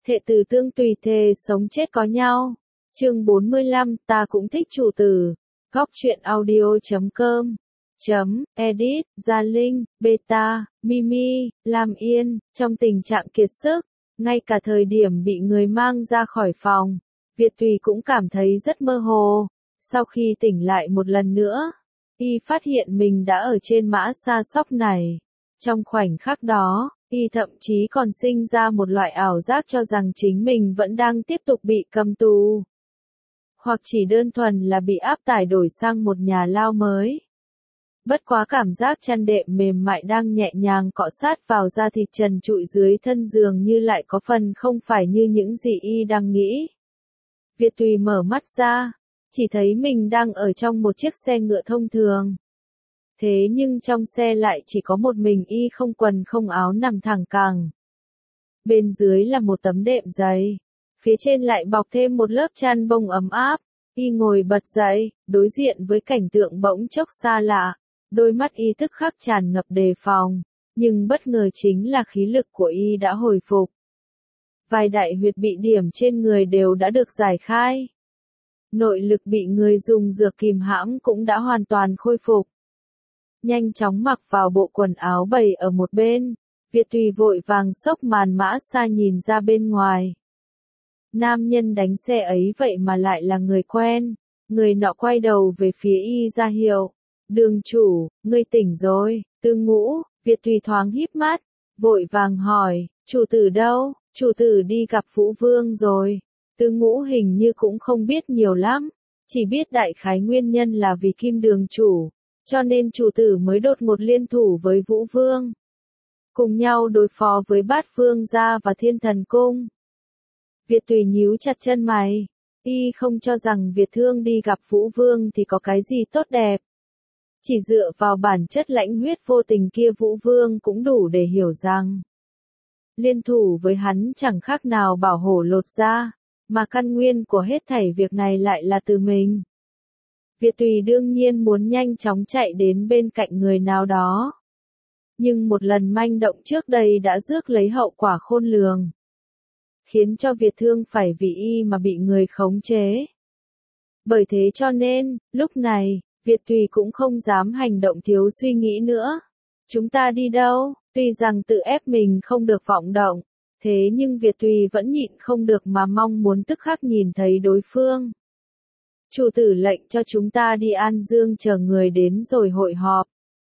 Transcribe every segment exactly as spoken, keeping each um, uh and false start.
Thệ từ tương tùy thề sống chết có nhau. Chương bốn mươi lăm, ta cũng thích chủ tử. Góc truyện audio chấm com chấm edit, Gia Linh, Beta, Mimi, Lam Yên, trong tình trạng kiệt sức, ngay cả thời điểm bị người mang ra khỏi phòng, Việt Tùy cũng cảm thấy rất mơ hồ. Sau khi tỉnh lại một lần nữa, y phát hiện mình đã ở trên mã sa sóc này. Trong khoảnh khắc đó, y thậm chí còn sinh ra một loại ảo giác cho rằng chính mình vẫn đang tiếp tục bị cầm tù. Hoặc chỉ đơn thuần là bị áp tải đổi sang một nhà lao mới. Bất quá cảm giác chăn đệm mềm mại đang nhẹ nhàng cọ sát vào da thịt trần trụi dưới thân giường như lại có phần không phải như những gì y đang nghĩ. Việt Tùy mở mắt ra, chỉ thấy mình đang ở trong một chiếc xe ngựa thông thường. Thế nhưng trong xe lại chỉ có một mình y không quần không áo nằm thẳng cẳng. Bên dưới là một tấm đệm dày, phía trên lại bọc thêm một lớp chăn bông ấm áp. Y ngồi bật dậy, đối diện với cảnh tượng bỗng chốc xa lạ, đôi mắt y tức khắc tràn ngập đề phòng, nhưng bất ngờ chính là khí lực của y đã hồi phục. Vài đại huyệt bị điểm trên người đều đã được giải khai. Nội lực bị người dùng dược kìm hãm cũng đã hoàn toàn khôi phục. Nhanh chóng mặc vào bộ quần áo bày ở một bên, Việt Tùy vội vàng xốc màn mã sa nhìn ra bên ngoài. Nam nhân đánh xe ấy vậy mà lại là người quen, người nọ quay đầu về phía y ra hiệu. Đường chủ, ngươi tỉnh rồi, Tư Ngũ, Việt Tùy thoáng híp mắt, vội vàng hỏi, chủ tử đâu, chủ tử đi gặp Vũ Vương rồi. Tư Ngũ hình như cũng không biết nhiều lắm, chỉ biết đại khái nguyên nhân là vì Kim đường chủ, cho nên chủ tử mới đột ngột liên thủ với Vũ Vương. Cùng nhau đối phó với Bát Vương gia và Thiên Thần Cung. Việt Tùy nhíu chặt chân mày, y không cho rằng Việt Thương đi gặp Vũ Vương thì có cái gì tốt đẹp. Chỉ dựa vào bản chất lãnh huyết vô tình kia Vũ Vương cũng đủ để hiểu rằng liên thủ với hắn chẳng khác nào bảo hổ lột da, mà căn nguyên của hết thảy việc này lại là từ mình. Việt Tùy đương nhiên muốn nhanh chóng chạy đến bên cạnh người nào đó. Nhưng một lần manh động trước đây đã rước lấy hậu quả khôn lường, khiến cho Việt Thương phải vì y mà bị người khống chế. Bởi thế cho nên, lúc này, Việt Tùy cũng không dám hành động thiếu suy nghĩ nữa. Chúng ta đi đâu? Tuy rằng tự ép mình không được vọng động, thế nhưng Việt Tùy vẫn nhịn không được mà mong muốn tức khắc nhìn thấy đối phương. Chủ tử lệnh cho chúng ta đi An Dương chờ người đến rồi hội họp.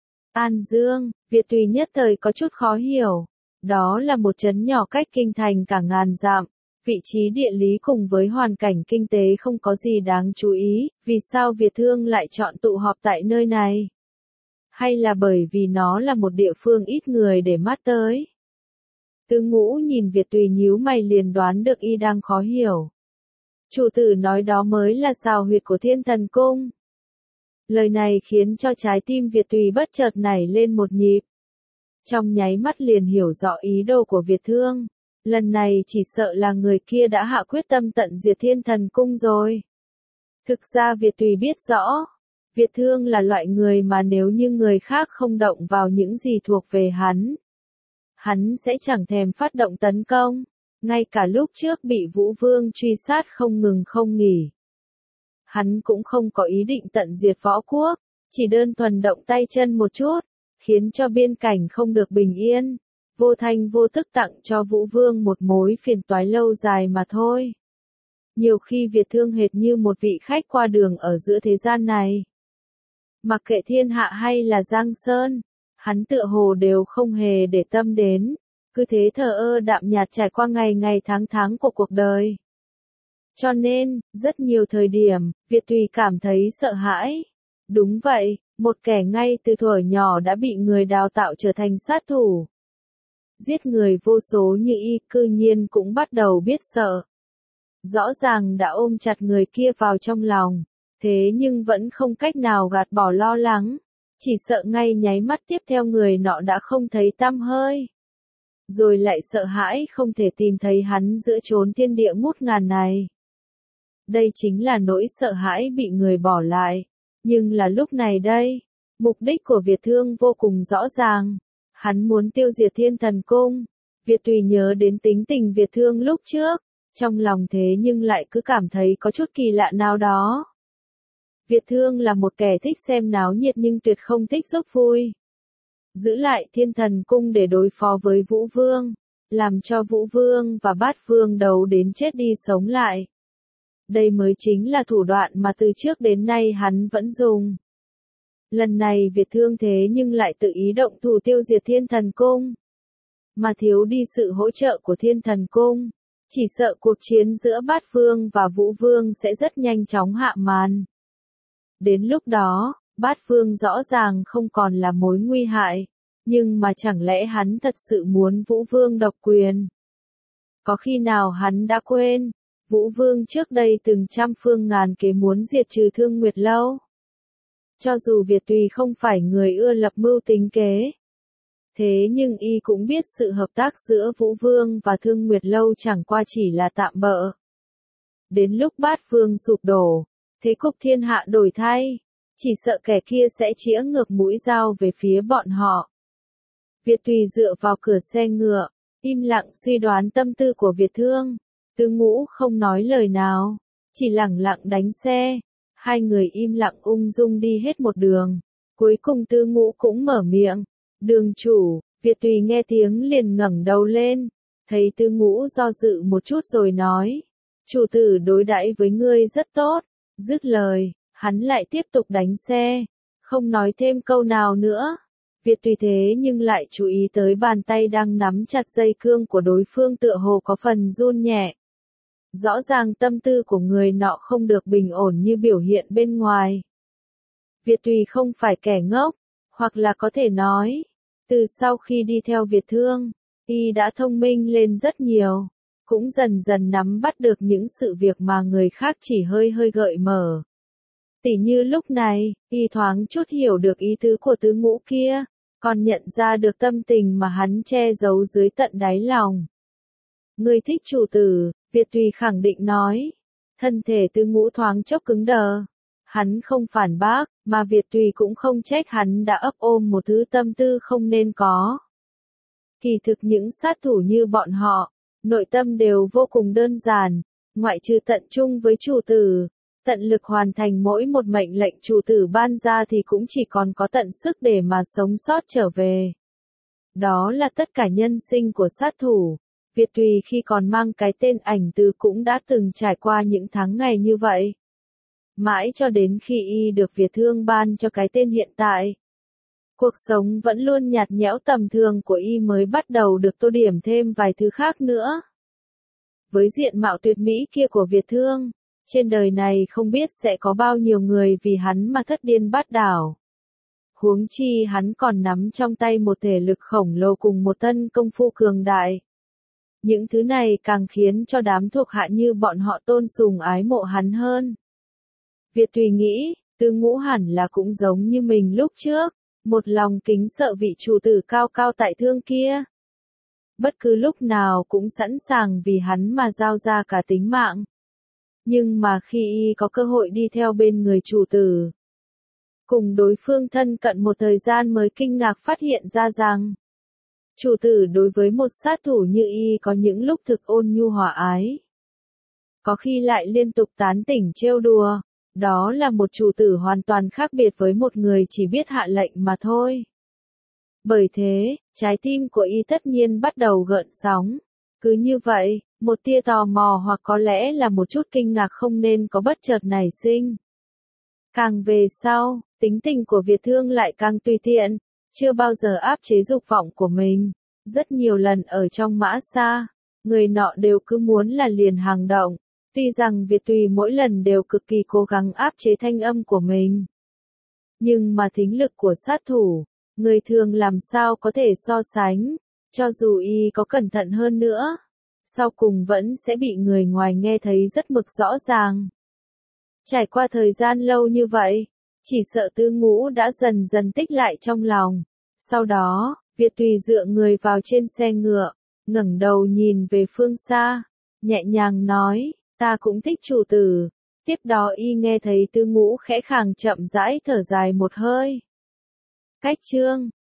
An Dương, Việt Tùy nhất thời có chút khó hiểu. Đó là một trấn nhỏ cách kinh thành cả ngàn dặm. Vị trí địa lý cùng với hoàn cảnh kinh tế không có gì đáng chú ý, vì sao Việt Thương lại chọn tụ họp tại nơi này? Hay là bởi vì nó là một địa phương ít người để mắt tới? Tư Ngũ nhìn Việt Tùy nhíu mày liền đoán được y đang khó hiểu. Chủ tử nói đó mới là xào huyệt của Thiên Thần Cung. Lời này khiến cho trái tim Việt Tùy bất chợt nảy lên một nhịp. Trong nháy mắt liền hiểu rõ ý đồ của Việt Thương. Lần này chỉ sợ là người kia đã hạ quyết tâm tận diệt Thiên Thần Cung rồi. Thực ra Việt Tùy biết rõ, Việt Thương là loại người mà nếu như người khác không động vào những gì thuộc về hắn, hắn sẽ chẳng thèm phát động tấn công, ngay cả lúc trước bị Vũ Vương truy sát không ngừng không nghỉ. Hắn cũng không có ý định tận diệt võ quốc, chỉ đơn thuần động tay chân một chút, khiến cho biên cảnh không được bình yên. Vô thanh vô tức tặng cho Vũ Vương một mối phiền toái lâu dài mà thôi. Nhiều khi Việt Thương hệt như một vị khách qua đường ở giữa thế gian này. Mặc kệ thiên hạ hay là Giang Sơn, hắn tựa hồ đều không hề để tâm đến, cứ thế thờ ơ đạm nhạt trải qua ngày ngày tháng tháng của cuộc đời. Cho nên, rất nhiều thời điểm, Việt Tùy cảm thấy sợ hãi. Đúng vậy, một kẻ ngay từ thuở nhỏ đã bị người đào tạo trở thành sát thủ. Giết người vô số như y cư nhiên cũng bắt đầu biết sợ. Rõ ràng đã ôm chặt người kia vào trong lòng, thế nhưng vẫn không cách nào gạt bỏ lo lắng, chỉ sợ ngay nháy mắt tiếp theo người nọ đã không thấy tăm hơi. Rồi lại sợ hãi không thể tìm thấy hắn giữa chốn thiên địa ngút ngàn này. Đây chính là nỗi sợ hãi bị người bỏ lại, nhưng là lúc này đây, mục đích của Việt Thương vô cùng rõ ràng. Hắn muốn tiêu diệt Thiên Thần Cung, Việt Tùy nhớ đến tính tình Việt Thương lúc trước, trong lòng thế nhưng lại cứ cảm thấy có chút kỳ lạ nào đó. Việt Thương là một kẻ thích xem náo nhiệt nhưng tuyệt không thích giúp vui. Giữ lại Thiên Thần Cung để đối phó với Vũ Vương, làm cho Vũ Vương và Bát Vương đấu đến chết đi sống lại. Đây mới chính là thủ đoạn mà từ trước đến nay hắn vẫn dùng. Lần này Việt Thương thế nhưng lại tự ý động thủ tiêu diệt Thiên Thần Cung. Mà thiếu đi sự hỗ trợ của Thiên Thần Cung, chỉ sợ cuộc chiến giữa Bát Vương và Vũ Vương sẽ rất nhanh chóng hạ màn. Đến lúc đó, Bát Vương rõ ràng không còn là mối nguy hại, nhưng mà chẳng lẽ hắn thật sự muốn Vũ Vương độc quyền? Có khi nào hắn đã quên, Vũ Vương trước đây từng trăm phương ngàn kế muốn diệt trừ Thương Nguyệt Lâu? Cho dù Việt Tùy không phải người ưa lập mưu tính kế, thế nhưng y cũng biết sự hợp tác giữa Vũ Vương và Thương Nguyệt Lâu chẳng qua chỉ là tạm bợ. Đến lúc Bát Vương sụp đổ, thế cục thiên hạ đổi thay, chỉ sợ kẻ kia sẽ chĩa ngược mũi dao về phía bọn họ. Việt Tùy dựa vào cửa xe ngựa, im lặng suy đoán tâm tư của Việt Thương. Tư Ngũ không nói lời nào, chỉ lẳng lặng đánh xe. Hai người im lặng ung dung đi hết một đường. Cuối cùng Tư Ngũ cũng mở miệng. Đường chủ, Việt Tùy nghe tiếng liền ngẩng đầu lên. Thấy Tư Ngũ do dự một chút rồi nói. Chủ tử đối đãi với ngươi rất tốt. Dứt lời, hắn lại tiếp tục đánh xe. Không nói thêm câu nào nữa. Việt Tùy thế nhưng lại chú ý tới bàn tay đang nắm chặt dây cương của đối phương tựa hồ có phần run nhẹ. Rõ ràng tâm tư của người nọ không được bình ổn như biểu hiện bên ngoài. Việt Tùy không phải kẻ ngốc, hoặc là có thể nói, từ sau khi đi theo Việt Thương, y đã thông minh lên rất nhiều, cũng dần dần nắm bắt được những sự việc mà người khác chỉ hơi hơi gợi mở. Tỉ như lúc này, y thoáng chút hiểu được ý tứ của Tư Ngũ kia, còn nhận ra được tâm tình mà hắn che giấu dưới tận đáy lòng. Ngươi thích chủ tử, Việt Tùy khẳng định nói. Thân thể Tư Ngũ thoáng chốc cứng đờ. Hắn không phản bác, mà Việt Tùy cũng không trách hắn đã ấp ôm một thứ tâm tư không nên có. Kỳ thực những sát thủ như bọn họ, nội tâm đều vô cùng đơn giản, ngoại trừ tận trung với chủ tử, tận lực hoàn thành mỗi một mệnh lệnh chủ tử ban ra thì cũng chỉ còn có tận sức để mà sống sót trở về. Đó là tất cả nhân sinh của sát thủ. Việt Tùy khi còn mang cái tên Ảnh Từ cũng đã từng trải qua những tháng ngày như vậy. Mãi cho đến khi y được Việt Thương ban cho cái tên hiện tại. Cuộc sống vẫn luôn nhạt nhẽo tầm thường của y mới bắt đầu được tô điểm thêm vài thứ khác nữa. Với diện mạo tuyệt mỹ kia của Việt Thương, trên đời này không biết sẽ có bao nhiêu người vì hắn mà thất điên bát đảo. Huống chi hắn còn nắm trong tay một thể lực khổng lồ cùng một thân công phu cường đại. Những thứ này càng khiến cho đám thuộc hạ như bọn họ tôn sùng ái mộ hắn hơn. Việt Tùy nghĩ, Tư Ngũ hẳn là cũng giống như mình lúc trước, một lòng kính sợ vị chủ tử cao cao tại Thương kia. Bất cứ lúc nào cũng sẵn sàng vì hắn mà giao ra cả tính mạng. Nhưng mà khi y có cơ hội đi theo bên người chủ tử, cùng đối phương thân cận một thời gian mới kinh ngạc phát hiện ra rằng, chủ tử đối với một sát thủ như y có những lúc thực ôn nhu hòa ái. Có khi lại liên tục tán tỉnh trêu đùa, đó là một chủ tử hoàn toàn khác biệt với một người chỉ biết hạ lệnh mà thôi. Bởi thế, trái tim của y tất nhiên bắt đầu gợn sóng. Cứ như vậy, một tia tò mò hoặc có lẽ là một chút kinh ngạc không nên có bất chợt nảy sinh. Càng về sau, tính tình của Việt Thương lại càng tùy tiện, chưa bao giờ áp chế dục vọng của mình. Rất nhiều lần ở trong mã xa, người nọ đều cứ muốn là liền hành động. Tuy rằng Việt Tùy mỗi lần đều cực kỳ cố gắng áp chế thanh âm của mình. Nhưng mà thính lực của sát thủ, người thường làm sao có thể so sánh, cho dù y có cẩn thận hơn nữa, sau cùng vẫn sẽ bị người ngoài nghe thấy rất mực rõ ràng. Trải qua thời gian lâu như vậy, chỉ sợ Tư Ngũ đã dần dần tích lại trong lòng. Sau đó, Việt Tùy dựa người vào trên xe ngựa, ngẩng đầu nhìn về phương xa, nhẹ nhàng nói, ta cũng thích chủ tử. Tiếp đó y nghe thấy Tư Ngũ khẽ khàng chậm rãi thở dài một hơi. Cách chương